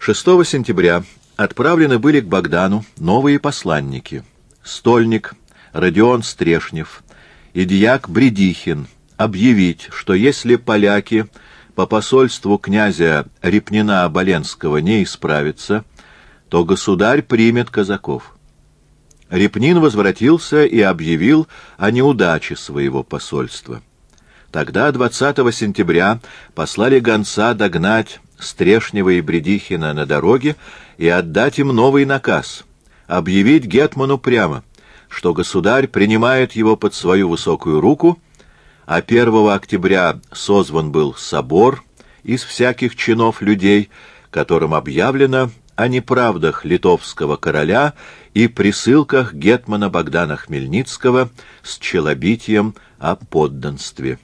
6 сентября отправлены были к Богдану новые посланники: стольник Родион Стрешнев и дьяк Бредихин, объявить, что если поляки по посольству князя Репнина-Оболенского не исправятся, то государь примет казаков. Репнин возвратился и объявил о неудаче своего посольства. Тогда 20 сентября послали гонца догнать Стрешнева и Бредихина на дороге и отдать им новый наказ — объявить гетману прямо, что государь принимает его под свою высокую руку, а 1 октября созван был собор из всяких чинов людей, которым объявлено о неправдах литовского короля и присылках гетмана Богдана Хмельницкого с челобитием о подданстве.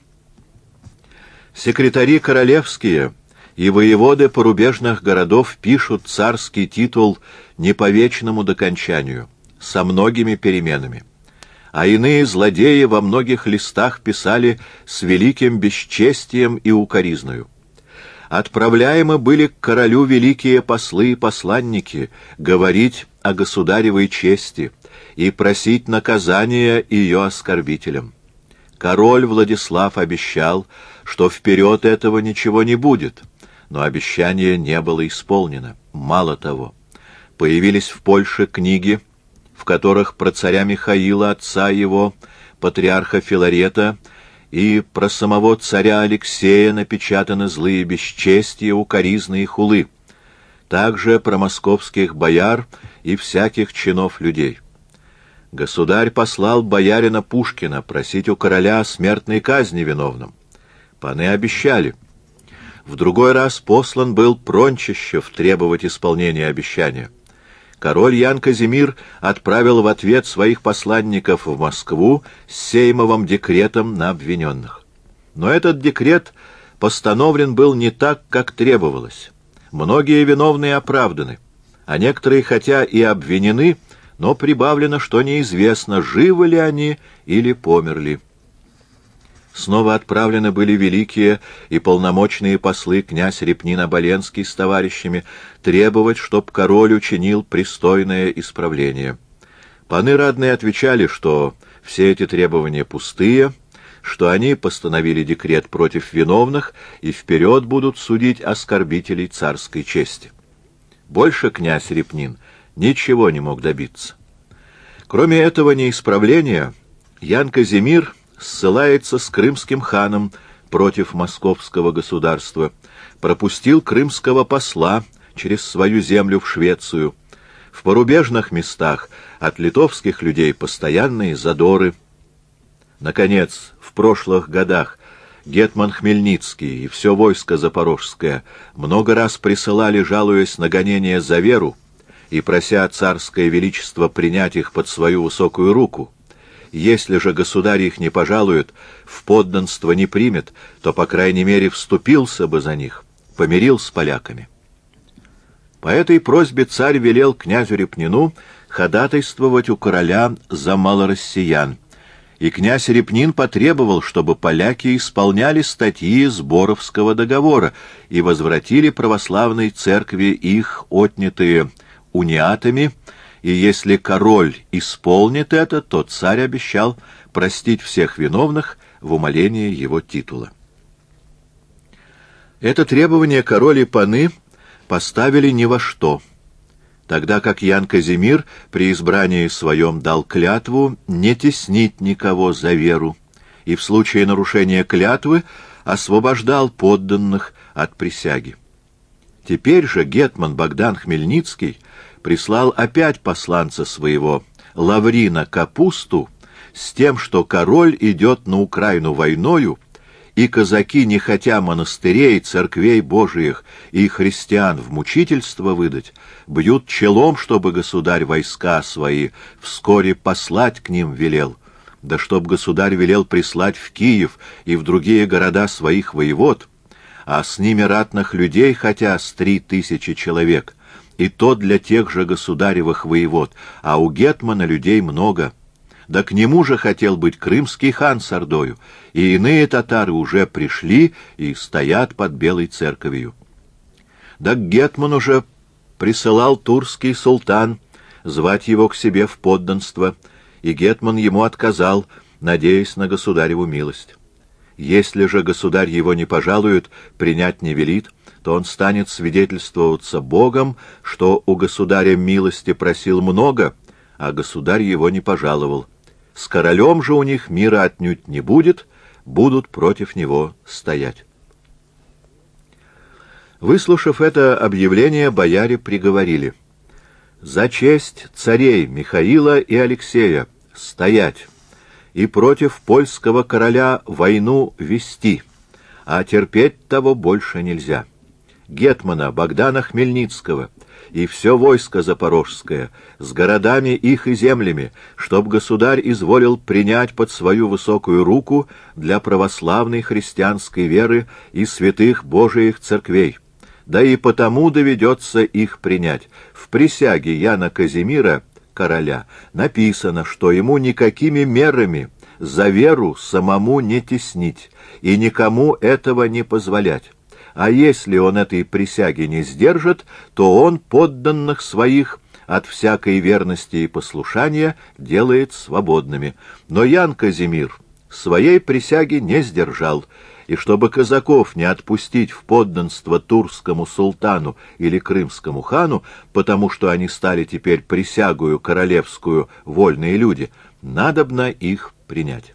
Секретари королевские и воеводы порубежных городов пишут царский титул не по вечному докончанию, со многими переменами, а иные злодеи во многих листах писали с великим бесчестием и укоризною. Отправляемы были к королю великие послы и посланники говорить о государевой чести и просить наказания ее оскорбителям. Король Владислав обещал, что вперед этого ничего не будет, но обещание не было исполнено. Мало того, появились в Польше книги, в которых про царя Михаила, отца его, патриарха Филарета, и про самого царя Алексея напечатаны злые бесчестия, укоризны и хулы, также про московских бояр и всяких чинов людей. Государь послал боярина Пушкина просить у короля смертной казни виновным. Паны обещали. В другой раз послан был Прончищев требовать исполнения обещания. Король Ян Казимир отправил в ответ своих посланников в Москву с сеймовым декретом на обвиненных. Но этот декрет постановлен был не так, как требовалось. Многие виновные оправданы, а некоторые, хотя и обвинены, но прибавлено, что неизвестно, живы ли они или померли. Снова отправлены были великие и полномочные послы князь Репнин-Оболенский с товарищами требовать, чтоб король учинил пристойное исправление. Паны радные отвечали, что все эти требования пустые, что они постановили декрет против виновных и вперед будут судить оскорбителей царской чести. Больше князь Репнин ничего не мог добиться. Кроме этого неисправления, Ян Казимир ссылается с крымским ханом против московского государства, пропустил крымского посла через свою землю в Швецию. В порубежных местах от литовских людей постоянные задоры. Наконец, в прошлых годах гетман Хмельницкий и все войско запорожское много раз присылали, жалуясь на гонения за веру и прося царское величество принять их под свою высокую руку. Если же государь их не пожалует, в подданство не примет, то, по крайней мере, вступился бы за них, помирил с поляками. По этой просьбе царь велел князю Репнину ходатайствовать у короля за малороссиян, и князь Репнин потребовал, чтобы поляки исполняли статьи Сборовского договора и возвратили православной церкви их отнятые униатами, и если король исполнит это, то царь обещал простить всех виновных в умалении его титула. Это требование король и паны поставили ни во что, тогда как Ян Казимир при избрании своем дал клятву не теснить никого за веру и в случае нарушения клятвы освобождал подданных от присяги. Теперь же гетман Богдан Хмельницкий прислал опять посланца своего, Лаврина Капусту, с тем, что король идет на Украину войною, и казаки, не хотя монастырей, церквей Божиих и христиан в мучительство выдать, бьют челом, чтобы государь войска свои вскоре послать к ним велел, да чтоб государь велел прислать в Киев и в другие города своих воевод, а с ними ратных людей хотя с 3000 человек, и то для тех же государевых воевод, а у гетмана людей много. Да к нему же хотел быть крымский хан с ордою, и иные татары уже пришли и стоят под Белой церковью. Да к гетману же присылал турский султан звать его к себе в подданство, и гетман ему отказал, надеясь на государеву милость. Если же государь его не пожалует, принять не велит, то он станет свидетельствоваться Богом, что у государя милости просил много, а государь его не пожаловал. С королем же у них мира отнюдь не будет, будут против него стоять. Выслушав это объявление, бояре приговорили: «За честь царей Михаила и Алексея стоять и против польского короля войну вести, а терпеть того больше нельзя. Гетмана Богдана Хмельницкого и все войско запорожское с городами их и землями, чтоб государь изволил принять под свою высокую руку для православной христианской веры и святых Божиих церквей. Да и потому доведется их принять. В присяге Яна Казимира, короля, написано, что ему никакими мерами за веру самому не теснить и никому этого не позволять. А если он этой присяги не сдержит, то он подданных своих от всякой верности и послушания делает свободными. Но Ян Казимир своей присяги не сдержал, и чтобы казаков не отпустить в подданство турскому султану или крымскому хану, потому что они стали теперь присягою королевскую вольные люди, надобно их принять.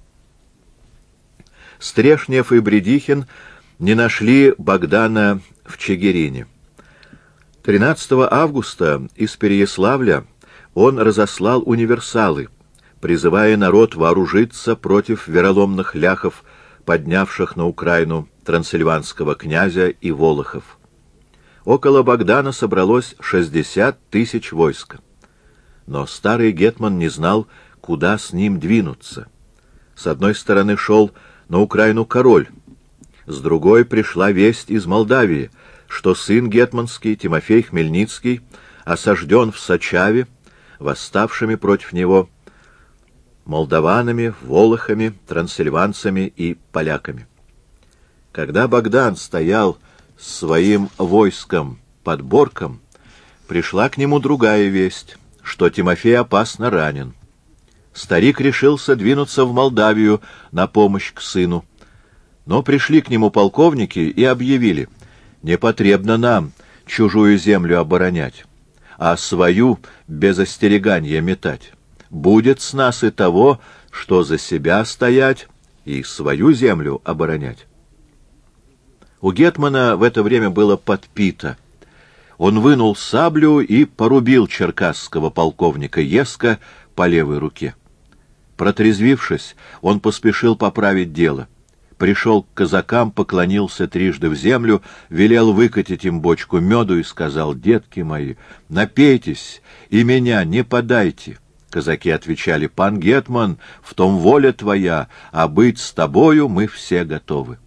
Стрешнев и Бредихин не нашли Богдана в Чигирине. 13 августа из Переяславля он разослал универсалы, призывая народ вооружиться против вероломных ляхов, поднявших на Украину трансильванского князя и волохов. Около Богдана собралось 60 тысяч войска. Но старый гетман не знал, куда с ним двинуться. С одной стороны шел на Украину король, с другой пришла весть из Молдавии, что сын гетманский, Тимофей Хмельницкий, осажден в Сачаве, восставшими против него молдаванами, волохами, трансильванцами и поляками. Когда Богдан стоял с своим войском под Борком, пришла к нему другая весть, что Тимофей опасно ранен. Старик решился двинуться в Молдавию на помощь к сыну. Но пришли к нему полковники и объявили: не потребно нам чужую землю оборонять, а свою без остерегания метать. Будет с нас и того, что за себя стоять и свою землю оборонять. У гетмана в это время было подпито. Он вынул саблю и порубил черкасского полковника Еска по левой руке. Протрезвившись, он поспешил поправить дело. Пришел к казакам, поклонился трижды в землю, велел выкатить им бочку меду и сказал: «Детки мои, напейтесь и меня не подайте». Казаки отвечали: «Пан гетман, в том воля твоя, а быть с тобою мы все готовы».